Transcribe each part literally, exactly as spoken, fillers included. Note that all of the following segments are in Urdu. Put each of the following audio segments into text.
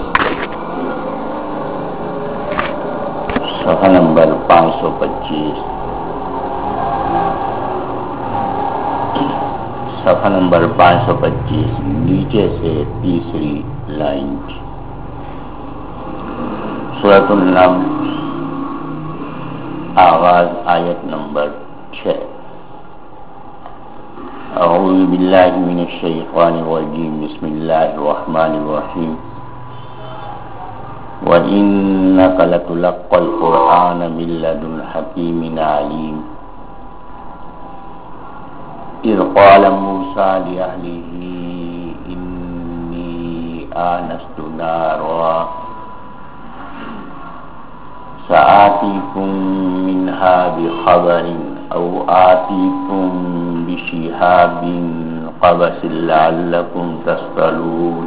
صفحہ نمبر پانچ سو پچیس صفحہ نمبر پانچ سو پچیس نیچے سے تیسری لائن سورۃ النمل آغاز آیت نمبر چھ اعوذ باللہ من الشیطان الرجیم بسم اللہ الرحمن الرحیم وَإِنَّكَ لَتُلَقَّى الْقُرْآنَ مِن لَّدُنْ حَكِيمٍ عَلِيمٍ إِذْ قَالَ مُوسَىٰ لِأَهْلِهِ إِنِّي آنَسْتُ نَارًا سَآتِيكُم مِّنْهَا بِخَبَرٍ أَوْ آتِيكُم بِشِهَابٍ قَبَسٍ لَّعَلَّكُمْ تَصْطَلُونَ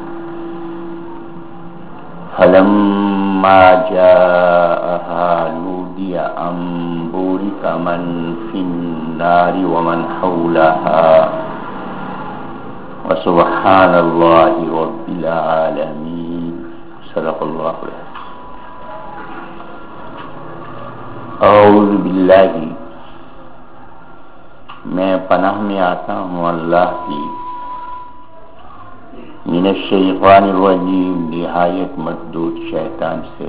فَلَمَّا جَاءَهَا نُودِيَ أَن بُورِكَ مَن فِي النَّارِ وَمَنْ حَوْلَهَا وَسُبْحَانَ اللَّهِ رَبِّ الْعَالَمِينَ صدق اللہ العظیم۔ اعوذ باللہ، میں پناہ میں آتا ہوں اللہ کی، من الشیطان الرجیم، نہایت مردود شیطان سے۔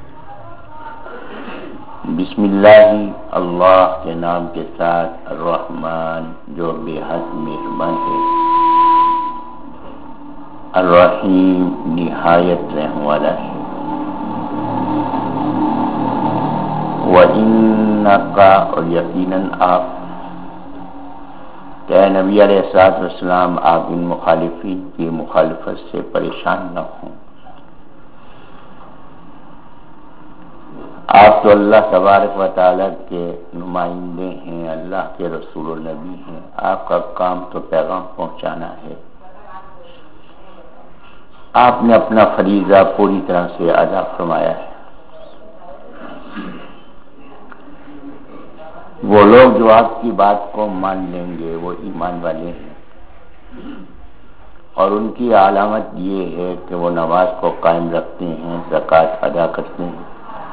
بسم اللہ، اللہ کے نام کے ساتھ، الرحمن جو بے حد مہربان ہے، الرحیم نہایت رحم والا ہے۔ وَإِنَّكَ اور یقیناً آپ، کہ نبی علیہ الصلوۃ والسلام آپ ان مخالفین کی مخالفت سے پریشان نہ ہوں۔ آپ تو اللہ تبارک و تعالیٰ کے نمائندے ہیں، اللہ کے رسول و نبی ہیں، آپ کا کام تو پیغام پہنچانا ہے۔ آپ نے اپنا فریضہ پوری طرح سے ادا فرمایا ہے۔ وہ لوگ جو آپ کی بات کو مان لیں گے وہ ایمان والے ہیں، اور ان کی علامت یہ ہے کہ وہ نماز کو قائم رکھتے ہیں، زکوٰۃ ادا کرتے ہیں،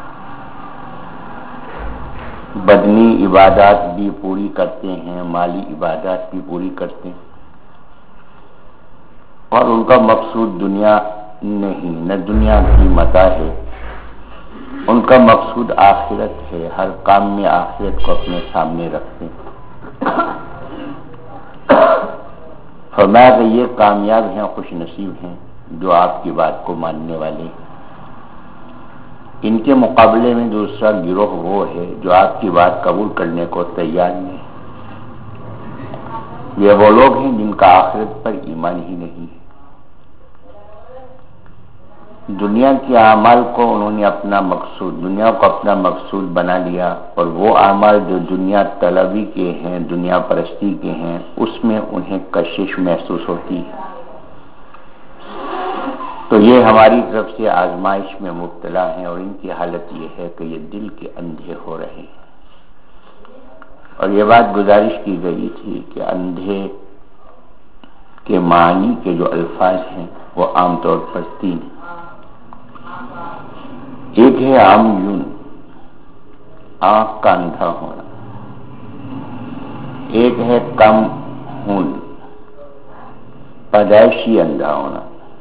بدنی عبادات بھی پوری کرتے ہیں، مالی عبادات بھی پوری کرتے ہیں، اور ان کا مقصود دنیا نہیں، نہ دنیا کی متاع ہے، ان کا مقصود آخرت ہے، ہر کام میں آخرت کو اپنے سامنے رکھتے ہیں۔ فرمایا کہ یہ کامیاب ہیں، خوش نصیب ہیں جو آپ کی بات کو ماننے والے ہیں۔ ان کے مقابلے میں دوسرا گروہ وہ ہے جو آپ کی بات قبول کرنے کو تیار نہیں۔ یہ وہ لوگ ہیں جن کا آخرت پر ایمان ہی نہیں ہے۔ دنیا کے اعمال کو انہوں نے اپنا مقصود، دنیا کو اپنا مقصود بنا لیا، اور وہ اعمال جو دنیا طلبی کے ہیں، دنیا پرستی کے ہیں، اس میں انہیں کشش محسوس ہوتی ہے۔ تو یہ ہماری طرف سے آزمائش میں مبتلا ہیں، اور ان کی حالت یہ ہے کہ یہ دل کے اندھے ہو رہے ہیں۔ اور یہ بات گزارش کی گئی تھی کہ اندھے کے معنی کے جو الفاظ ہیں وہ عام طور پر تین ہیں۔ ایک ہے عامیون، آنکھ کا اندھا ہونا، ایک ہے کم ہن، پیدائشی اندھا ہونا،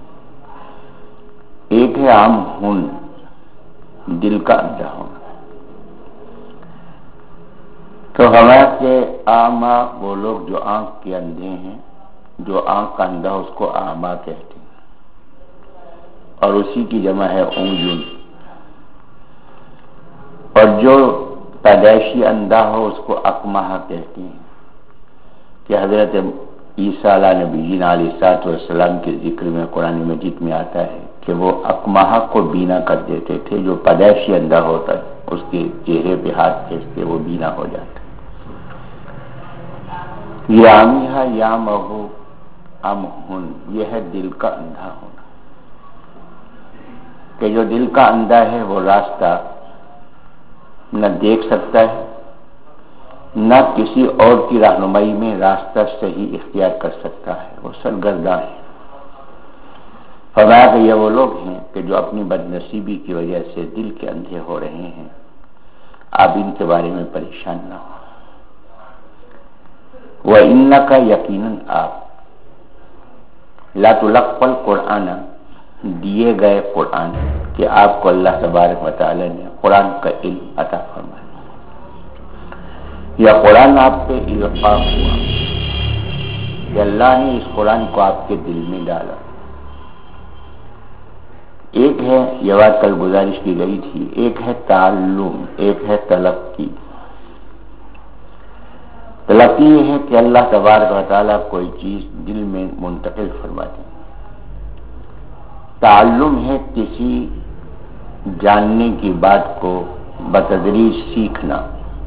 ایک ہے عام ہن، دل کا اندھا ہونا۔ تو ہمارے اعمیٰ وہ لوگ جو آنکھ کے اندھے ہیں، جو آنکھ کا اندھا اس کو اعمیٰ کہتے ہیں، اور اسی کی جمع ہے عمیون۔ اور جو پیدائشی اندھا ہو اس کو اکمہ کہتے ہیں، کہ حضرت عیسیٰ علیہ نبی علیہ الصلوۃ والسلام کے ذکر میں قرآن مجید میں آتا ہے کہ وہ اکمہ کو بینا کر دیتے تھے، جو پیدائشی اندھا ہوتا ہے اس کے چہرے پہ ہاتھ پھیرتے وہ بینا ہو جاتا۔ یہ عامیہ یا مہو امہن، یہ ہے دل کا اندھا ہونا، کہ جو دل کا اندھا ہے وہ راستہ نہ دیکھ سکتا ہے، نہ کسی اور کی رہنمائی میں راستہ صحیح اختیار کر سکتا ہے، وہ سرگرداں ہے۔ فرمایا کہ یہ وہ لوگ ہیں کہ جو اپنی بد نصیبی کی وجہ سے دل کے اندھے ہو رہے ہیں، آپ ان کے بارے میں پریشان نہ ہو۔ وَإِنَّكَ یقیناً آپ لَتُلَقَّى الْقُرْآنَ دیے گئے قرآن کہ آپ کو اللہ تبارک و تعالی نے قرآن کا علم عطا فرمایا، یا قرآن آپ پہ القاء ہوا کہ اللہ نے اس قرآن کو آپ کے دل میں ڈالا۔ ایک ہے، یہ بات کل گزارش کی گئی تھی، ایک ہے تعلم، ایک ہے تلقی۔ تلقی یہ ہے کہ اللہ تبارک و تعالیٰ کوئی چیز دل میں منتقل فرماتے ہیں۔ تعلم ہے کسی جاننے کی بات کو بتدریج سیکھنا۔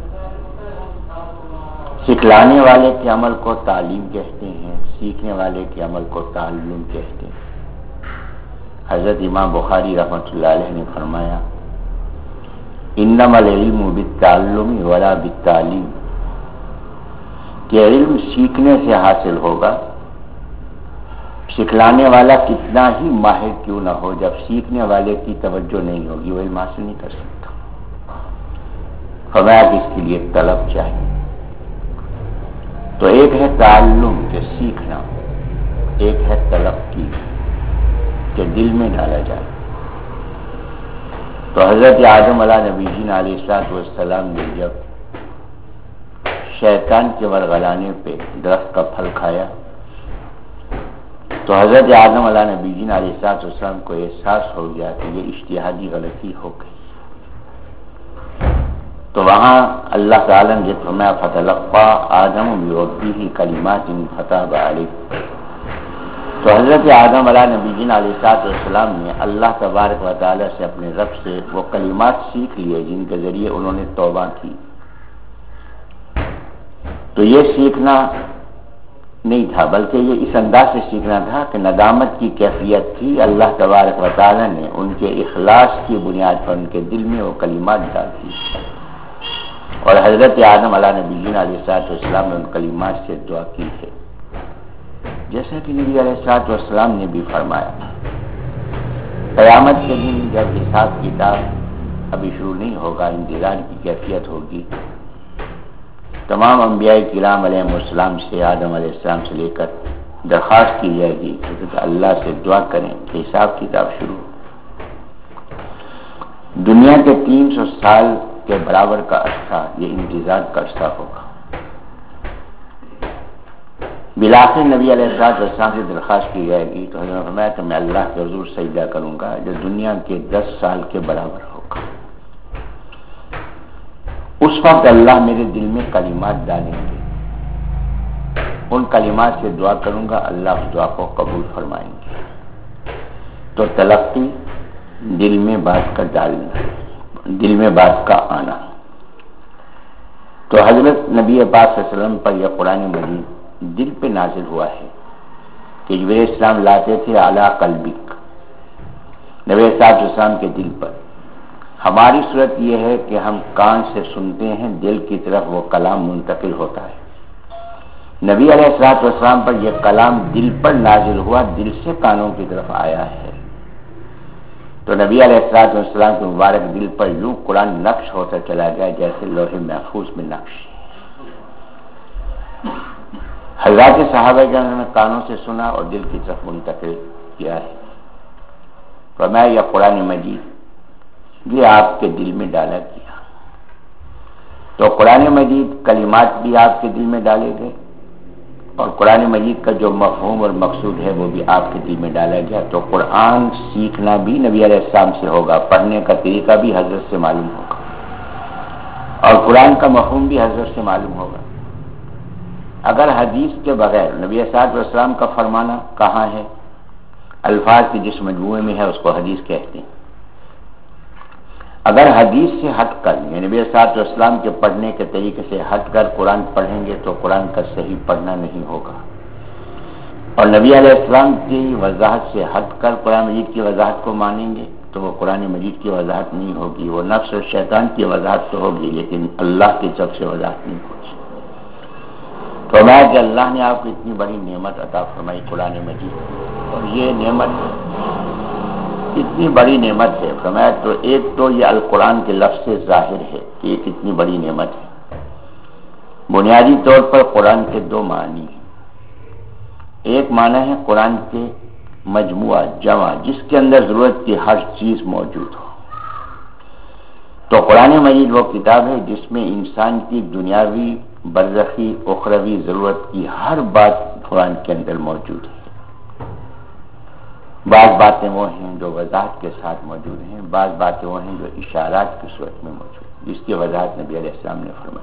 سکھلانے والے کے عمل کو تعلیم کہتے ہیں، سیکھنے والے کے عمل کو تعلم کہتے ہیں۔ حضرت امام بخاری رحمۃ اللہ علیہ نے فرمایا، انما العلم بالتعلم ولا بالتعلیم، کہ علم سیکھنے سے حاصل ہوگا، سکھلانے والا کتنا ہی ماہر کیوں نہ ہو، جب سیکھنے والے کی توجہ نہیں ہوگی وہ علم حاصل نہیں کر سکتا۔ فرمایا کہ اس کے لیے طلب چاہیے۔ تو ایک ہے تعلم کے سیکھنا، ایک ہے تلقی کہ دل میں ڈالا جائے۔ تو حضرت آدم علیہ نبی جین علیہ السلام نے جب شیطان کے ورغلانے پہ درخت کا پھل کھایا تو حضرت آدم علیہ نبی جین علیہ السلام کو احساس ہو گیا کہ یہ اجتہادی غلطی ہو گئی۔ تو وہاں اللہ تعالیٰ نے فرمایا فتلقى آدم من ربه کلمات فتاب علیہ۔ تو حضرت آدم علیہ نبی جین علیہ السلام نے اللہ تبارک و تعالیٰ سے اپنے رب سے وہ کلمات سیکھ لیے جن کے ذریعے انہوں نے توبہ کی۔ تو یہ سیکھنا نہیں تھا، بلکہ یہ اس انداز سے سیکھنا تھا کہ ندامت کی کیفیت تھی، اللہ تبارک و تعالیٰ نے ان کے اخلاص کی بنیاد پر ان کے دل میں وہ کلمات ڈال دی، اور حضرت آدم علیہ نبی جین علیہ السلام نے ان کلمات سے دعا کی ہے، جیسا کہ نبی علیہ السلام نے بھی فرمایا قیامت کے دن جب حساب کتاب ابھی شروع نہیں ہوگا، انتظار کی کیفیت ہوگی، تمام انبیاء کرام علیہ السلام سے آدم علیہ السلام سے لے کر درخواست کی جائے گی کہ اللہ سے دعا کریں کہ حساب کتاب شروع۔ دنیا کے تین سو سال کے برابر کا عرصہ یہ انتظار کا عرصہ ہوگا۔ بلاخر نبی علیہ السلام سے درخواست کی جائے گی تو حضرت نے فرمایا کہ میں اللہ کے حضور سجدہ کروں گا جو دنیا کے دس سال کے برابر ہوگا۔ اس وقت اللہ میرے دل میں کلمات ڈالیں گے، ان کلمات سے دعا کروں گا، اللہ اس دعا کو قبول فرمائیں گے۔ تو تلقی دل میں بات کا ڈالنا، دل میں بات کا آنا۔ تو حضرت نبی پاک صلی اللہ علیہ وسلم پر یہ قرآن مجید دل پہ نازل ہوا ہے کہ جبرائیل السلام لاتے تھے اعلیٰ قلبک، نبی صلی اللہ علیہ وسلم کے دل پر۔ ہماری صورت یہ ہے کہ ہم کان سے سنتے ہیں، دل کی طرف وہ کلام منتقل ہوتا ہے۔ نبی علیہ الصلوۃ والسلام پر یہ کلام دل پر نازل ہوا، دل سے کانوں کی طرف آیا ہے۔ تو نبی علیہ الصلوۃ والسلام کے مبارک دل پر یوں قرآن نقش ہوتا چلا گیا جیسے لوح محفوظ میں نقش۔ حضرات صحابہ کرام نے کانوں سے سنا اور دل کی طرف منتقل کیا ہے۔ فرمایا یہ قرآن مجید یہ آپ کے دل میں ڈالا گیا۔ تو قرآن مجید کلمات بھی آپ کے دل میں ڈالے گئے اور قرآن مجید کا جو مفہوم اور مقصود ہے وہ بھی آپ کے دل میں ڈالا گیا۔ تو قرآن سیکھنا بھی نبی علیہ السلام سے ہوگا، پڑھنے کا طریقہ بھی حضرت سے معلوم ہوگا اور قرآن کا مفہوم بھی حضرت سے معلوم ہوگا۔ اگر حدیث کے بغیر نبی صلی اللہ علیہ وسلم کا فرمانا کہاں ہے؟ الفاظ کی جس مجموعے میں ہے اس کو حدیث کہتے ہیں۔ اگر حدیث سے ہٹ کر یعنی نبی صلی اللہ علیہ وسلم کے پڑھنے کے طریقے سے ہٹ کر قرآن پڑھیں گے تو قرآن کا صحیح پڑھنا نہیں ہوگا، اور نبی علیہ السلام کی وضاحت سے ہٹ کر قرآن مجید کی وضاحت کو مانیں گے تو وہ قرآن مجید کی وضاحت نہیں ہوگی، وہ نفس اور شیطان کی وضاحت تو ہوگی لیکن اللہ کی طرف سے وضاحت نہیں ہوگی۔ فرمایا کہ اللہ نے آپ کو اتنی بڑی نعمت عطا فرمائی قرآن مجید، اور یہ نعمت کتنی بڑی نعمت ہے فرمایا. تو ایک تو یہ القرآن کے لفظ سے ظاہر ہے کہ یہ کتنی بڑی نعمت ہے. بنیادی طور پر قرآن کے دو معنی ہیں. ایک معنی ہے قرآن کے مجموعہ جمع جس کے اندر ضرورت کی ہر چیز موجود ہو. تو قرآن مجید وہ کتاب ہے جس میں انسان کی دنیاوی برزخی اخروی ضرورت کی ہر بات قرآن کے اندر موجود ہے. بعض باتیں وہ ہیں جو وضاحت کے ساتھ موجود ہیں, بعض باتیں وہ ہیں جو اشارات کی صورت میں موجود ہیں جس کی وضاحت نبی علیہ السلام نے فرمائی.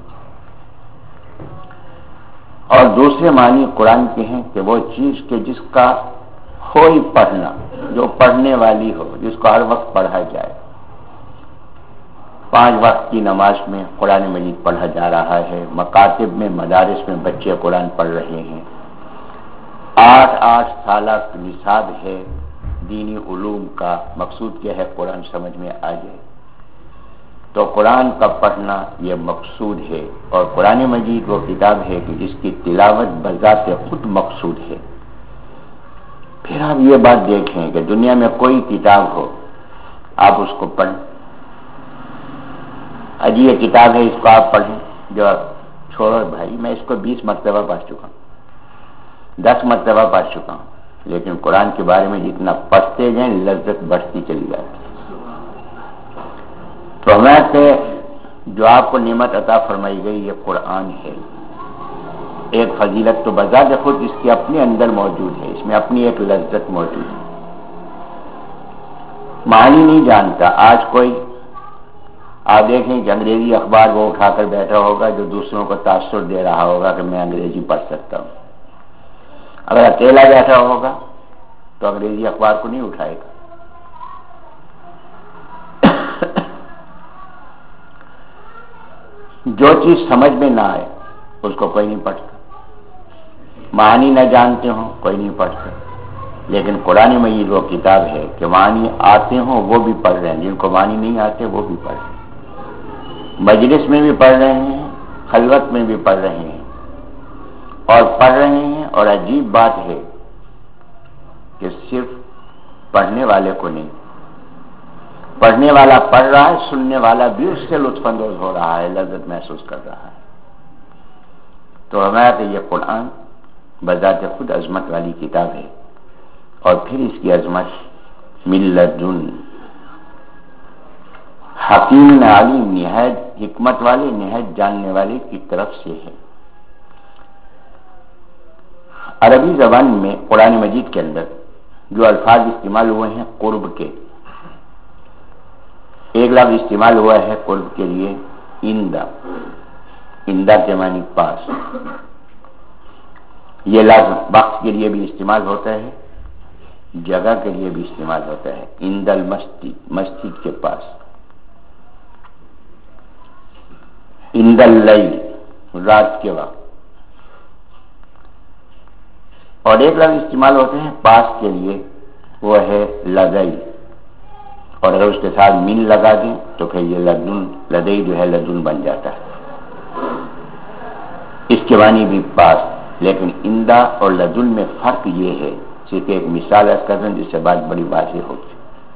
اور دوسرے معنی قرآن کے ہیں کہ وہ چیز کہ جس کا ہو ہی پڑھنا, جو پڑھنے والی ہو, جس کو ہر وقت پڑھا جائے. پانچ وقت کی نماز میں قرآن مجید پڑھا جا رہا ہے, مکاتب میں مدارس میں بچے قرآن پڑھ رہے ہیں, آٹھ آٹھ سالہ نصاب ہے دینی علوم کا. مقصود کیا ہے قرآن سمجھ میں آ جائے. تو قرآن کا پڑھنا یہ مقصود ہے, اور قرآن مجید وہ کتاب ہے کہ جس کی تلاوت بذات خود مقصود ہے. پھر آپ یہ بات دیکھیں کہ دنیا میں کوئی کتاب ہو آپ اس کو پڑھیں, اجی یہ کتاب ہے اس کو آپ پڑھیں, جو چھوڑو بھائی میں اس کو بیس مرتبہ پڑھ چکا ہوں, دس مرتبہ پڑھ چکا ہوں, لیکن قرآن کے بارے میں جتنا پڑھتے جائیں لذت بڑھتی چلی جاتی. تو ہمیں سے جو آپ کو نعمت عطا فرمائی گئی یہ قرآن ہے. ایک فضیلت تو بذات خود اس کے اپنے اندر موجود ہے, اس میں اپنی ایک لذت موجود ہے. معنی نہیں جانتا. آج کوئی آپ دیکھیں کہ انگریزی اخبار وہ اٹھا کر بیٹھا ہوگا جو دوسروں کو تاثر دے رہا ہوگا کہ میں انگریزی پڑھ سکتا ہوں. اگر اکیلا بیٹھا ہوگا تو انگریزی اخبار کو نہیں اٹھائے گا. جو چیز سمجھ میں نہ آئے اس کو کوئی نہیں پڑھتا, معنی نہ جانتے ہوں کوئی نہیں پڑھتا. لیکن قرآن مجید وہ کتاب ہے کہ معنی آتے ہوں وہ بھی پڑھ رہے ہیں, جن کو معنی نہیں آتے وہ بھی پڑھ رہے ہیں, مجلس میں بھی پڑھ رہے ہیں, خلوت میں بھی پڑھ رہے ہیں, اور پڑھ رہے ہیں. اور عجیب بات ہے کہ صرف پڑھنے والے کو نہیں, پڑھنے والا پڑھ رہا ہے, سننے والا بھی اس سے لطف اندوز ہو رہا ہے, لذت محسوس کر رہا ہے. تو ہمارا کہ یہ قرآن بذات خود عظمت والی کتاب ہے, اور پھر اس کی عظمت من لدن حکیم علیم, نہایت حکمت والے نہایت جاننے والے کی طرف سے ہے. عربی زبان میں قرآن مجید کے اندر جو الفاظ استعمال ہوئے ہیں قرب کے, ایک لفظ استعمال ہوا ہے قرب کے لیے اندہ, اندہ کے معنی پاس. یہ لفظ وقت کے لیے بھی استعمال ہوتا ہے, جگہ کے لیے بھی استعمال ہوتا ہے. اند المسجد, مسجد کے پاس. اند اللیل, رات کے وقت. اور ایک لفظ استعمال ہوتے ہیں پاس کے لیے, وہ ہے لدئی, اور اگر اس کے ساتھ من لگا دیں تو پھر یہ لدن, لدئی جو ہے لدن بن جاتا ہے. اس کے معنی بھی پاس. لیکن اندہ اور لدن میں فرق یہ ہے, صرف ایک مثال اس کا دیں جس سے بات بڑی واضح ہوگی.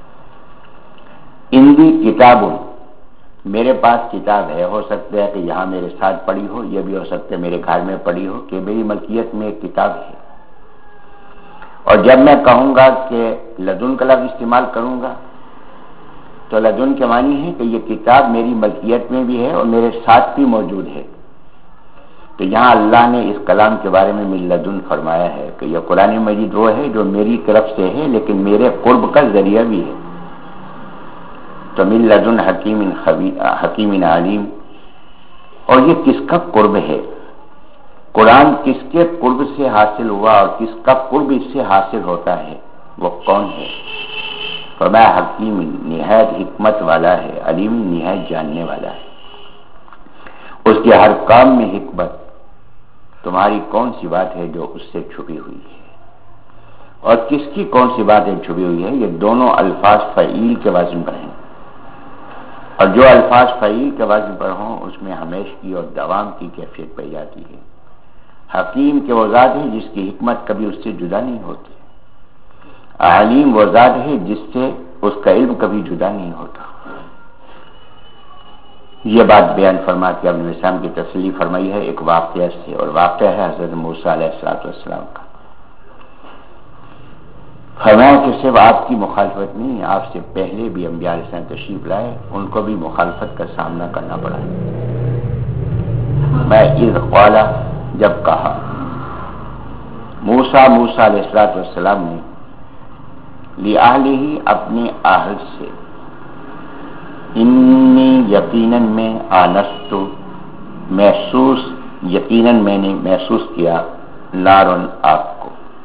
اندی کتاب, میرے پاس کتاب ہے, ہو سکتا ہے کہ یہاں میرے ساتھ پڑھی ہو, یہ بھی ہو سکتا ہے میرے گھر میں پڑھی ہو, کہ میری ملکیت میں ایک کتاب ہے. اور جب میں کہوں گا کہ لدن کا لفظ استعمال کروں گا تو لدن کے معنی ہے کہ یہ کتاب میری ملکیت میں بھی ہے اور میرے ساتھ بھی موجود ہے. تو یہاں اللہ نے اس کلام کے بارے میں من لدن فرمایا ہے کہ یہ قرآن مجید وہ ہے جو میری طرف سے ہے لیکن میرے قرب کا ذریعہ بھی ہے. تو من لدن حکیم حکیم علیم. اور یہ کس کا قرب ہے؟ قرآن کس کے قرب سے حاصل ہوا اور کس کا قرب اس سے حاصل ہوتا ہے؟ وہ کون ہے؟ فرمایا حکیم, نہایت حکمت والا ہے, علیم نہایت جاننے والا ہے. اس کے ہر کام میں حکمت. تمہاری کون سی بات ہے جو اس سے چھپی ہوئی ہے, اور کس کی کون سی باتیں چھپی ہوئی ہے؟ یہ دونوں الفاظ فعیل کے وزن پر ہیں, اور جو الفاظ فعیل کے وزن پر ہوں اس میں ہمیشگی اور دوام کی کیفیت پائی جاتی ہے. حکیم کے وہ ذات ہیں جس کی حکمت کبھی اس سے جدا نہیں ہوتی. علیم وہ ذات ہے جس سے اس کا علم کبھی جدا نہیں ہوتا. یہ بات بیان فرما کے ابن الاسلام کی تسلی فرمائی ہے ایک واقعہ سے، اور واقعہ ہے حضرت موسیٰ علیہ السلام کا. فرمایا کہ صرف آپ کی مخالفت نہیں، آپ سے پہلے بھی انبیاء علیہ السلام تشریف لائے، ان کو بھی مخالفت کا سامنا کرنا پڑا. میں اذ قال جب کہا موسیٰ موسیٰ علیہ السلام نے لِأَهْلِهِ اپنے اہل سے، انی یقیناً میں آنست محسوس یقیناً میں نے محسوس کیا نارن آگ کو.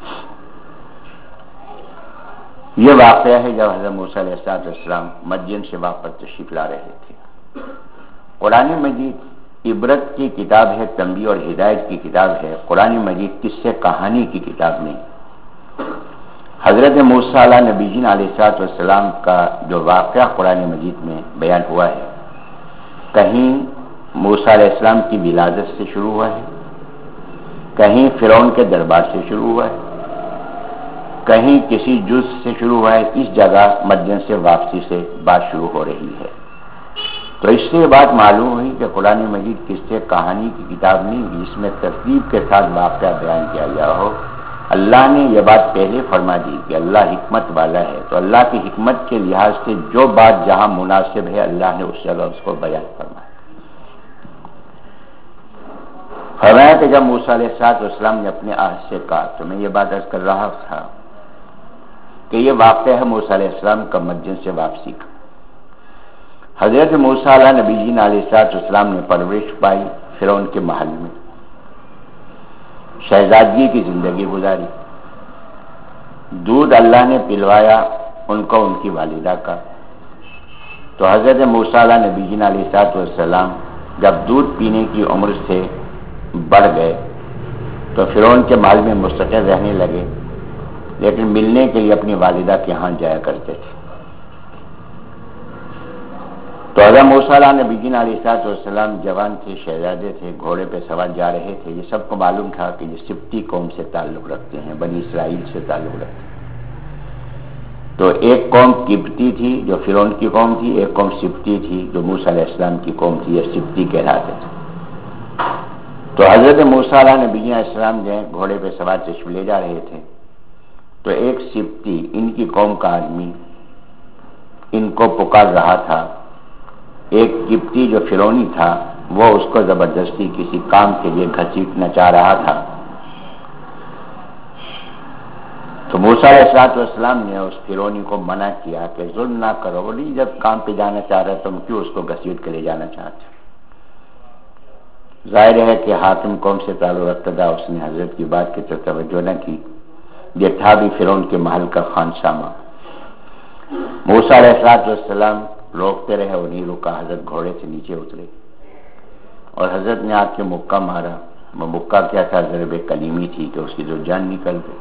یہ واقعہ ہے جب حضرت موسیٰ علیہ السلام مدین سے واپس تشریف لا رہے تھے. قرآن مجید عبرت کی کتاب ہے، تنبیہ اور ہدایت کی کتاب ہے. قرآن مجید قصے کہانی کی کتاب نہیں. حضرت موسیٰ علیہ نبی جین علیہ السلام کا جو واقعہ قرآن مجید میں بیان ہوا ہے، کہیں موسیٰ علیہ السلام کی ولادت سے شروع ہوا ہے، کہیں فرعون کے دربار سے شروع ہوا ہے، کہیں کسی جز سے شروع ہوا ہے. اس جگہ مدین سے واپسی سے بات شروع ہو رہی ہے. تو اس سے یہ بات معلوم ہوئی کہ قرآن مجید قصے کہانی کی کتاب نہیں، جس میں ترتیب کے ساتھ واقعہ بیان کیا گیا ہو. اللہ نے یہ بات پہلے فرما دی کہ اللہ حکمت والا ہے، تو اللہ کی حکمت کے لحاظ سے جو بات جہاں مناسب ہے اللہ نے اس جگہ اس کو بیان فرمایا. فرمایا کہ جب موسیٰ علیہ السلام نے اپنے عہد سے کہا، تو میں یہ بات عرض کر رہا تھا کہ یہ واقعہ ہے موسیٰ علیہ السلام کا مدین سے واپسی کا. حضرت موسیٰ علیہ نبی جین علیہ السلام نے پرورش پائی فرعون کے محل میں، شہزادگی کی زندگی گزاری. دودھ اللہ نے پلوایا ان کو ان کی والدہ کا. تو حضرت موسیٰ علیہ نبی جین علیہ السلام جب دودھ پینے کی عمر سے بڑھ گئے تو فرعون کے محل میں مستقل رہنے لگے، لیکن ملنے کے لیے اپنی والدہ کے ہاں جایا کرتے تھے. تو حضرت موسیٰ علیہ نبی جین علیہ السلام جوان تھے، شہزادے تھے، گھوڑے پہ سوار جا رہے تھے. یہ سب کو معلوم تھا کہ یہ سبطی قوم سے تعلق رکھتے ہیں، بنی اسرائیل سے تعلق رکھتے ہیں. تو ایک قوم قبطی تھی جو فرعون کی قوم تھی، ایک قوم سبطی تھی جو موسیٰ علیہ السلام کی قوم تھی، یہ سبطی کہلاتے تھے. تو حضرت موسیٰ علیہ نبی علیہ السلام جو گھوڑے پہ سوار تشریف لے جا رہے تھے، تو ایک سبطی ان کی قوم کا آدمی ان کو پکار رہا تھا. ایک قبطی جو فرعونی تھا وہ اس کو زبردستی کسی کام کے لیے گھسیٹنا چاہ رہا تھا. تو موسیٰ علیہ السلام نے اس فرعونی کو منع کیا کہ ظلم نہ کرو، بولی جب کام پہ جانا چاہ رہا تم کیوں اس کو گھسیٹ کے لے جانا چاہتے. ظاہر ہے کہ حاکم قوم سے تعلق رکھتا تھا، اس نے حضرت کی بات کی طرف توجہ نہ کی. یہ تھا بھی فرعون کے محل کا خانسامہ. موسیٰ علیہ السلام روکتے رہے، وہ نہیں رکا. حضرت گھوڑے سے نیچے اترے اور حضرت نے آ کے مکہ مارا. وہ مکہ کیا تھا؟ ضرب کلیمی تھی کہ اس کی جو جان نکل گئی.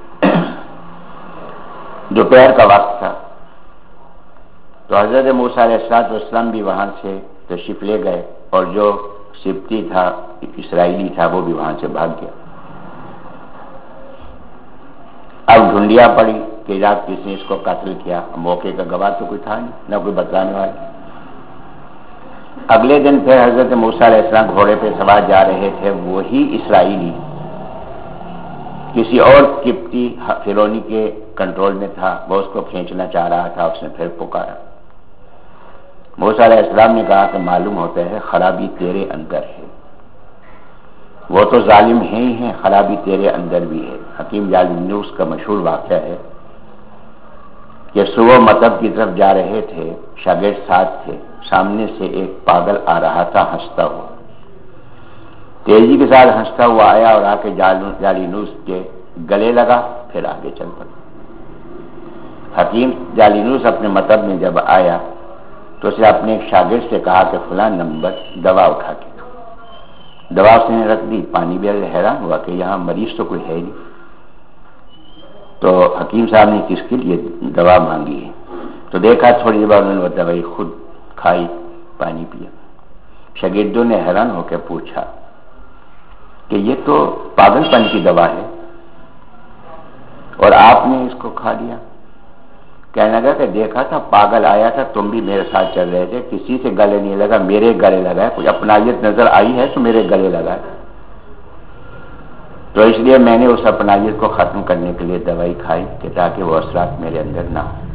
دوپہر کا وقت تھا. تو حضرت موسیٰ علیہ السلام بھی وہاں سے تشریف لے گئے، اور جو سبطی تھا اسرائیلی تھا وہ بھی وہاں سے بھاگ گیا. اب ڈھونڈیا پڑی کہ رات کس نے اس کو قتل کیا. موقع کا گواہ تو کوئی تھا نہیں، نہ کوئی بتلانے والا. اگلے دن پھر حضرت موسیٰ علیہ السلام گھوڑے پہ سوار جا رہے تھے. وہی اسرائیلی کسی اور قبطی فرعونی کے کنٹرول میں تھا، وہ اس کو کھینچنا چاہ رہا تھا. اس نے پھر پکارا. موسیٰ علیہ السلام نے کہا کہ معلوم ہوتا ہے خرابی تیرے اندر ہے. وہ تو ظالم ہیں ہی ہیں، خرابی تیرے اندر بھی ہے. حکیم جالینوس کا مشہور واقعہ ہے کہ صبح مطلب کی طرف جا رہے تھے، شاگرد ساتھ تھے. سامنے سے ایک پاگل آ رہا تھا ہنستا ہوا، تیزی کے ساتھ ہنستا ہوا آیا اور آ کے جالینوس کے گلے لگا، پھر آگے چل پڑا. حکیم جالینوس اپنے مطلب میں جب آیا تو اسے اپنے ایک شاگرد سے کہا کہ فلاں نمبر دوا اٹھا کے دو. دوا اس نے رکھ دی. پانی بھی حیران ہوا کہ یہاں مریض تو کوئی ہے نہیں. تو حکیم صاحب نے کس کے لیے دوا مانگی ہے؟ تو دیکھا تھوڑی دیر بعد انہوں نے وہ دوائی خود کھائی، پانی پیا. شاگردوں نے حیران ہو کے پوچھا کہ یہ تو پاگل پن کی دوا ہے اور آپ نے اس کو کھا لیا. کہنے لگا کہ دیکھا تھا پاگل آیا تھا، تم بھی میرے ساتھ چل رہے تھے، کسی سے گلے نہیں لگا، میرے گلے لگا ہے، کوئی اپنائیت نظر آئی ہے تو میرے گلے لگا ہے، تو اس لیے میں نے اس اپنائیت کو ختم کرنے کے لیے دوائی کھائی کہ تاکہ وہ اثرات میرے اندر نہ ہو۔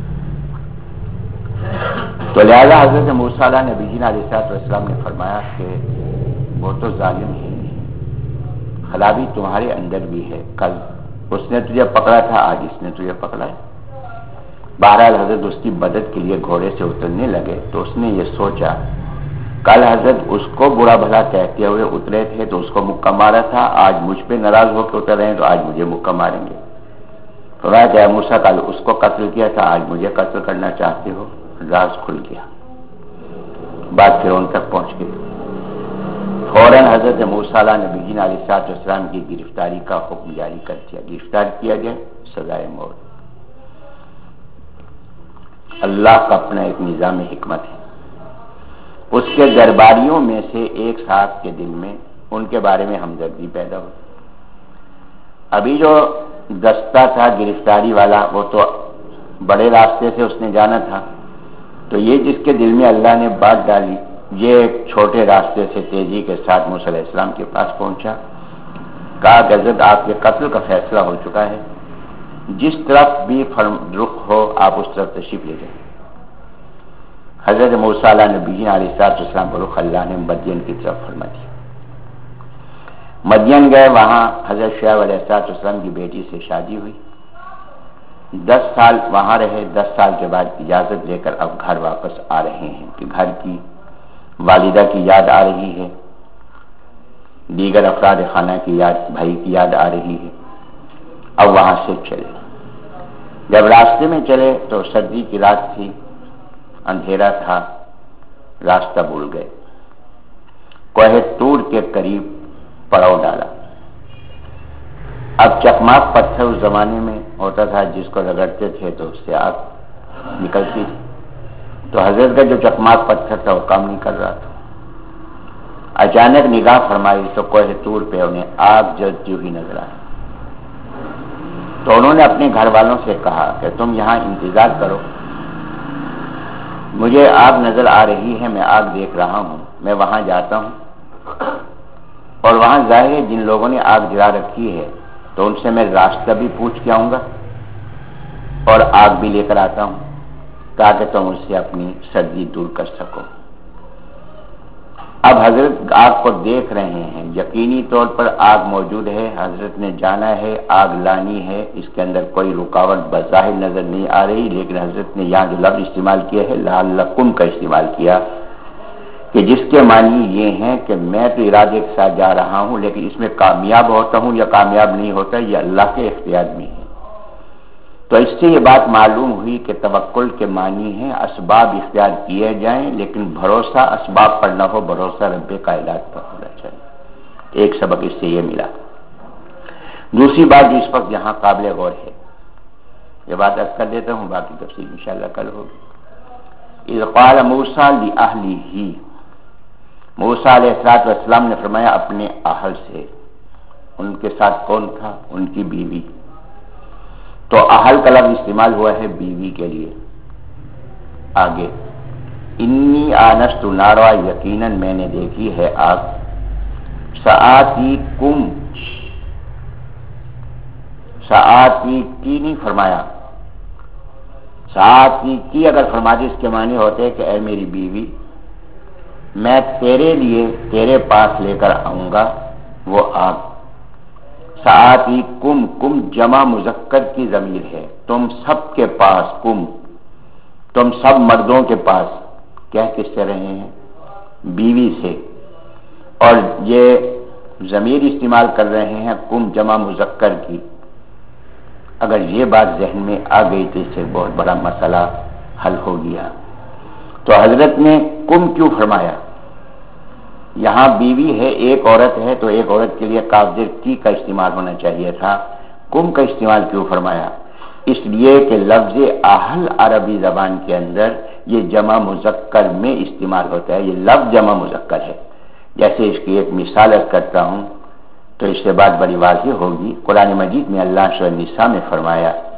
تو لہذا حضرت موسیٰ علیہ نبی جی علیہ السلام نے فرمایا کہ وہ تو ظالم ہے، خرابی تمہارے اندر بھی ہے، کل اس نے تجھے پکڑا تھا، آج اس نے تجھے پکڑا ہے۔ بہرحال حضرت اس کی مدد کے لیے گھوڑے سے اترنے لگے تو اس نے یہ سوچا، کل حضرت اس کو برا بھلا کہتے ہوئے اترے تھے تو اس کو مکہ مارا تھا، آج مجھ پہ ناراض ہو کے اتر رہے ہیں تو آج مجھے مکہ ماریں گے۔ فرمایا کہ اے موسیٰ، کل اس کو قتل کیا تھا، آج مجھے قتل کرنا چاہتے ہو۔ راز کھل گیا، بات فرعون تک پہنچ گئی۔ فوراً حضرت موسیٰ علیہ نبی جی علیہ السلام کی گرفتاری کا حکم جاری کر دیا، گرفتار کیا گیا، سزائے موت۔ اللہ کا اپنا ایک نظام حکمت ہے، اس کے درباریوں میں سے ایک صاحب کے دل میں ان کے بارے میں ہمدردی پیدا ہوئی۔ ابھی جو دستہ تھا گرفتاری والا وہ تو بڑے راستے سے اس نے جانا تھا، تو یہ جس کے دل میں اللہ نے بات ڈالی یہ ایک چھوٹے راستے سے تیزی کے ساتھ موسیٰ علیہ السلام کے پاس پہنچا، کہا کہ حضرت آپ کے قتل کا فیصلہ ہو چکا ہے، جس طرف بھی رخ ہو آپ اس طرف تشریف لے جائیں۔ حضرت موسیٰ علیہ نبی علیہ السلام کو رخ اللہ نے مدین کی طرف فرما دیا۔ مدین گئے، وہاں حضرت شعیب علیہ السلام کی بیٹی سے شادی ہوئی، دس سال وہاں رہے، دس سال کے بعد اجازت لے کر اب گھر واپس آ رہے ہیں کہ گھر کی والدہ کی یاد آ رہی ہے، دیگر افراد خانہ کی یاد، بھائی کی یاد آ رہی ہے، اب وہاں سے چلے۔ جب راستے میں چلے تو سردی کی رات تھی، اندھیرا تھا، راستہ بھول گئے، کوہ طور کے قریب پڑاؤ ڈالا۔ اب چکماک پتھر اس زمانے میں ہوتا تھا، جس کو رگڑتے تھے تو اس سے آگ نکلتی تھی، تو حضرت کا جو چکماک پتھر تھا وہ کام نہیں کر رہا تھا۔ اچانک نگاہ فرمائی تو کوہ طور پہ انہیں آگ جلتی ہوئی نظر آئی، تو انہوں نے اپنے گھر والوں سے کہا کہ تم یہاں انتظار کرو، مجھے آگ نظر آ رہی ہے، میں آگ دیکھ رہا ہوں، میں وہاں جاتا ہوں اور وہاں ظاہر ہے جن لوگوں نے آگ جلا رکھی ہے تو ان سے میں راستہ بھی پوچھ کے آؤں گا اور آگ بھی لے کر آتا ہوں تاکہ تم اس سے اپنی سردی دور کر سکو۔ اب حضرت آگ کو دیکھ رہے ہیں، یقینی طور پر آگ موجود ہے، حضرت نے جانا ہے، آگ لانی ہے، اس کے اندر کوئی رکاوٹ بظاہر نظر نہیں آ رہی، لیکن حضرت نے یہاں جو لفظ استعمال کیا ہے لعلکم کا استعمال کیا، کہ جس کے معنی یہ ہیں کہ میں تو ارادے کے ساتھ جا رہا ہوں، لیکن اس میں کامیاب ہوتا ہوں یا کامیاب نہیں ہوتا یہ اللہ کے اختیار میں ہے۔ تو اس سے یہ بات معلوم ہوئی کہ توکل کے معنی ہیں اسباب اختیار کیے جائیں، لیکن بھروسہ اسباب پر نہ ہو، بھروسہ رب کائنات پر ہونا چاہیے۔ ایک سبق اس سے یہ ملا۔ دوسری بات جو اس وقت یہاں قابل غور ہے، یہ بات عرض کر دیتا ہوں، باقی تفصیل انشاءاللہ کل ہوگی۔ اذ قال موسیٰ لأہلہ، موسیٰ علیہ السلام نے فرمایا اپنے اہل سے، ان کے ساتھ کون تھا؟ ان کی بیوی، تو اہل کا لفظ استعمال ہوا ہے بیوی کے لیے۔ آگے انی آنست نارا، یقیناً میں نے دیکھی ہے آگ، سآتی کم، سآتی کی نہیں فرمایا، سآتی کی اگر فرماتے اس کے معنی ہوتے کہ اے میری بیوی میں تیرے لیے تیرے پاس لے کر آؤں گا وہ آگ۔ سآتی کم، کم جمع مذکر کی ضمیر ہے، تم سب کے پاس، کم تم سب مردوں کے پاس، کہہ کس سے رہے ہیں؟ بیوی سے، اور یہ ضمیر استعمال کر رہے ہیں کم جمع مذکر کی۔ اگر یہ بات ذہن میں آ گئی تو اس سے بہت بڑا مسئلہ حل ہو گیا۔ تو حضرت نے کم کیوں فرمایا؟ یہاں بیوی ہے، ایک عورت ہے، تو ایک عورت کے لیے قابض کی کا استعمال ہونا چاہیے تھا، کم کا استعمال کیوں فرمایا؟ اس لیے کہ لفظ اہل عربی زبان کے اندر یہ جمع مذکر میں استعمال ہوتا ہے، یہ لفظ جمع مذکر ہے۔ جیسے اس کی ایک مثال کرتا ہوں تو اس سے بات بڑی واضح ہوگی۔ قرآن مجید میں اللہ سورہ النساء میں فرمایا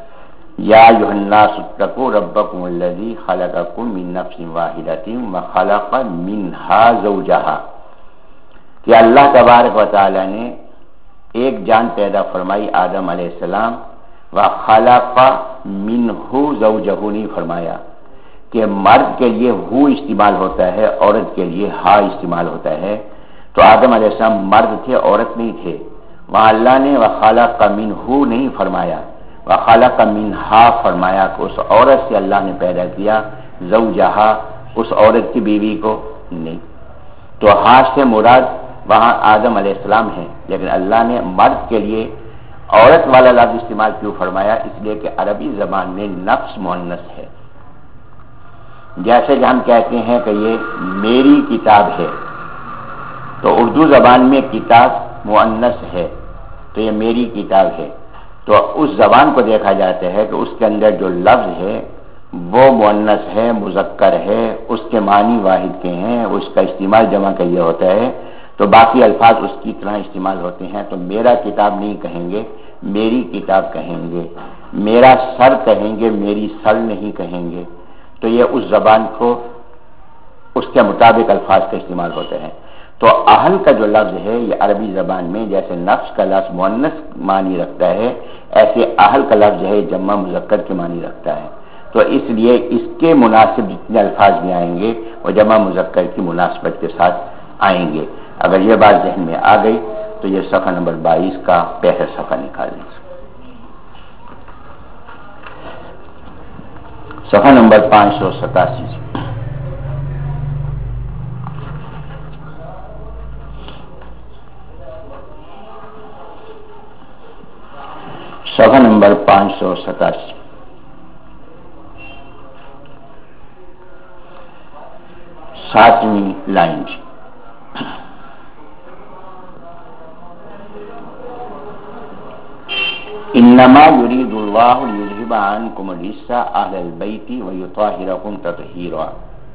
یا ایھا الناس اتقوا ربکم الذی خلقکم من نفس واحدۃ وخلق منها زوجها، کہ اللہ تبارک و تعالی نے ایک جان پیدا فرمائی آدم علیہ السلام، وخلق منہ زوجہ نہیں فرمایا کہ مرد کے لیے ہو استعمال ہوتا ہے، عورت کے لیے ہا استعمال ہوتا ہے، تو آدم علیہ السلام مرد تھے، عورت نہیں تھے۔ وہاں اللہ نے وخلق منہ نہیں فرمایا، وخلق منہا فرمایا کہ اس عورت سے اللہ نے پیدا کیا، زوجہا اس عورت کی بیوی کو نہیں۔ تو ہا سے مراد وہاں آدم علیہ السلام ہے، لیکن اللہ نے مرد کے لیے عورت والا لفظ استعمال کیوں فرمایا؟ اس لیے کہ عربی زبان میں نفس مؤنث ہے۔ جیسے کہ ہم کہتے ہیں کہ یہ میری کتاب ہے، تو اردو زبان میں کتاب مؤنث ہے، تو یہ میری کتاب ہے، تو اس زبان کو دیکھا جاتا ہے کہ اس کے اندر جو لفظ ہے وہ مؤنث ہے، مذکر ہے، اس کے معنی واحد کے ہیں، اس کا استعمال جمع کا یہ ہوتا ہے، تو باقی الفاظ اس کی طرح استعمال ہوتے ہیں۔ تو میرا کتاب نہیں کہیں گے، میری کتاب کہیں گے، میرا سر کہیں گے، میری سر نہیں کہیں گے، تو یہ اس زبان کو اس کے مطابق الفاظ کا استعمال ہوتے ہیں۔ تو اہل کا جو لفظ ہے یہ عربی زبان میں جیسے نفس کا لفظ مؤنث معنی رکھتا ہے، ایسے اہل کا لفظ ہے جمع مذکر کے معنی رکھتا ہے، تو اس لیے اس کے مناسب جتنے الفاظ بھی آئیں گے وہ جمع مذکر کی مناسبت کے ساتھ آئیں گے۔ اگر یہ بات ذہن میں آ گئی تو یہ صفحہ نمبر بائیس کا پہلا صفحہ نکال لیں، صفحہ نمبر پانچ سو ستاسی سے صفحہ نمبر پانچ سو ستاسی ساتویں لائن جی۔ انما یرید اللہ لیذھب عنکم الرجس اہل البیت ویطہرکم تطہیرا۔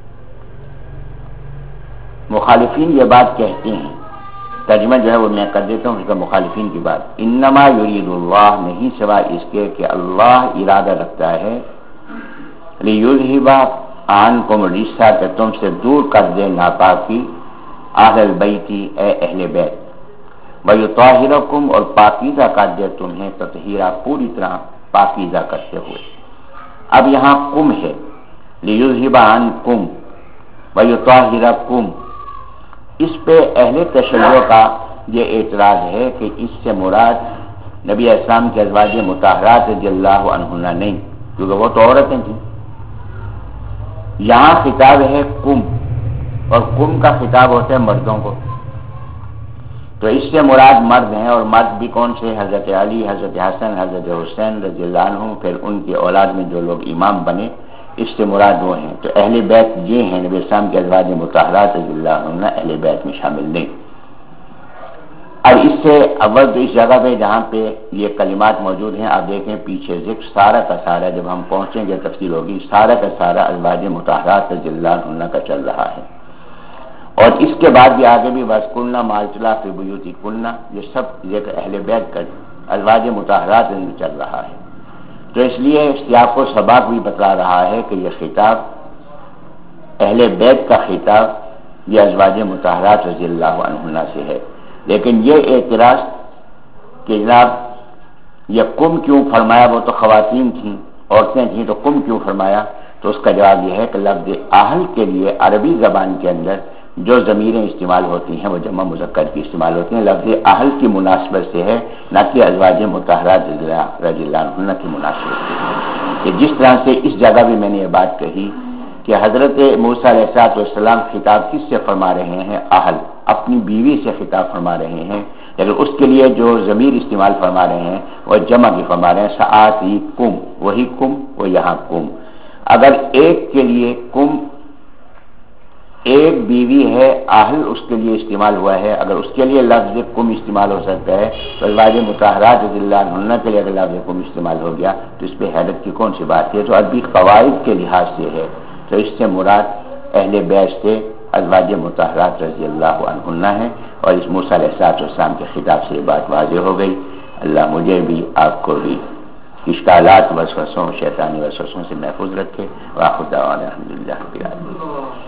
مخالفین یہ بات کہتے ہیں، ترجمہ جو ہے وہ میں کر دیتا ہوں اس کا مخالفین کی بات۔ انما یرید اللہ نہیں سوا اس کے کہ اللہ ارادہ رکھتا ہے، لیذھب عنکم الرجس کہ تم سے دور کر دے ناپاکی، اہل البیت اے اہل بیت، وَيُطَاهِرَكُمْ اور پاکیزہ کر دے تمہیں تطہیرا پوری طرح پاکیزہ کرتے ہوئے۔ اب یہاں کم ہے، لِيُذْهِبَ عَنْكُمْ وَيُطَاهِرَكُمْ، اس پہ اہل تشیع کا یہ اعتراض ہے کہ اس سے مراد نبی اسلام کے ازواج مطہرات رضی اللہ عنہن نہیں، کیونکہ وہ تو عورتیں تھیں۔ یہاں خطاب ہے کم، اور کم کا خطاب ہوتا ہے مردوں کو، تو اس سے مراد مرد ہیں، اور مرد بھی کون سے؟ حضرت علی، حضرت حسن، حضرت حسین رضی اللہ عنہ، پھر ان کی اولاد میں جو لوگ امام بنے، اس سے مراد وہ ہیں۔ تو اہل بیت یہ ہیں، نبی اسلام کے ازواج مطہرات رضی اللہ عنہ اہل بیت میں شامل نہیں۔ اب اس سے اول تو اس جگہ پہ جہاں پہ یہ کلمات موجود ہیں آپ دیکھیں پیچھے ذکر سارا کا سارا، جب ہم پہنچیں گے تفصیل ہوگی، سارا کا سارا ازواج مطہرات رضی اللہ عنہ کا چل رہا ہے، اور اس کے بعد بھی آگے بھی بس کننا مالچلا فی بیوتی کننا، یہ سب ذکر اہل بیت کا ازواج مطہرات میں چل رہا ہے۔ تو اس لیے سیاق و سباق بھی بتلا رہا ہے کہ یہ خطاب اہل بیت کا خطاب یہ ازواج مطہرات رضی اللہ عنہن سے ہے۔ لیکن یہ اعتراض کہ جناب یہ کم کیوں فرمایا، وہ تو خواتین تھیں، عورتیں تھیں، تو کم کیوں فرمایا؟ تو اس کا جواب یہ ہے کہ لفظ اہل کے لیے عربی زبان کے اندر جو ضمیریں استعمال ہوتی ہیں وہ جمع مذکر کی استعمال ہوتی ہیں، لفظ اہل کی مناسبت سے ہے، نہ کہ ازواج مطہرات رضی اللہ عنہ کی مناسبت سے ہے۔ کہ جس طرح سے اس جگہ بھی میں نے یہ بات کہی کہ حضرت موسیٰ علیہ السلام خطاب کس سے فرما رہے ہیں؟ اہل، اپنی بیوی سے خطاب فرما رہے ہیں، لیکن اس کے لیے جو ضمیر استعمال فرما رہے ہیں وہ جمع کی فرما رہے ہیں، سآتی کم، وہی کم وہ یہاں کم۔ اگر ایک کے لیے کم، ایک بیوی ہے اہل، اس کے لیے استعمال ہوا ہے، اگر اس کے لیے لفظ کم استعمال ہو سکتا ہے تو ازواج مطہرات رضی اللہ عنہن کے لیے اگر لفظ کم استعمال ہو گیا تو اس پہ حیرت کی کون سی بات ہے؟ تو عربی قواعد کے لحاظ سے ہے، تو اس سے مراد اہل بیت سے ازواج مطہرات رضی اللہ عنہن ہے، اور اس موسیٰ علیہ السلام کے خطاب سے یہ بات واضح ہو گئی۔ اللہ مجھے بھی آپ کو بھی اشکالات وسوسوں شیطانی وسوسوں سے محفوظ رکھے. وآخر دعوانا الحمدللہ رب العالمین.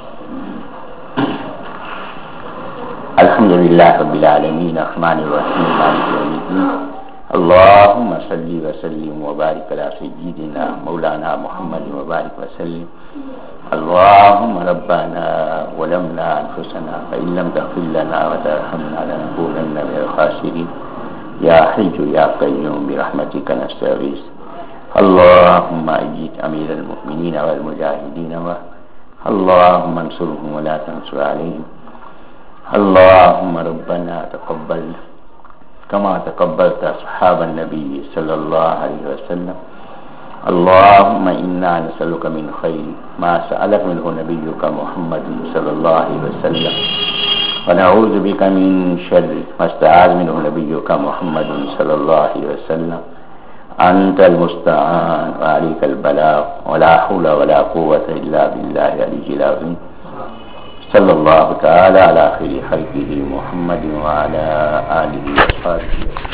الحمد لله رب العالمين الرحمن الرحيم مالك يوم الدين. اللهم صل وسلم وبارك على سيدنا مولانا محمد وبارك وسلم. اللهم ربنا ظلمنا انفسنا فإن لم تغفر لنا وترحمنا لنكونن من الخاسرين. يا حي يا قيوم برحمتك نستغيث. اللهم أيد أمير المؤمنين والمجاهدين اللهم انصرهم ولا تنصر عليهم. اللهم ربنا تقبل كما تقبلت أصحاب النبي صلى الله عليه وسلم. اللهم إنا نسألك من خير ما سألك منه نبيك محمد صلى الله عليه وسلم ونعوذ بك من شر ما استعاذ منه نبيك محمد صلى الله عليه وسلم. أنت المستعان وعليك البلاغ ولا حول ولا قوة إلا بالله العلي العظيم. صلى الله تعالى على خير خلقه محمد وعلى آله وصحبه.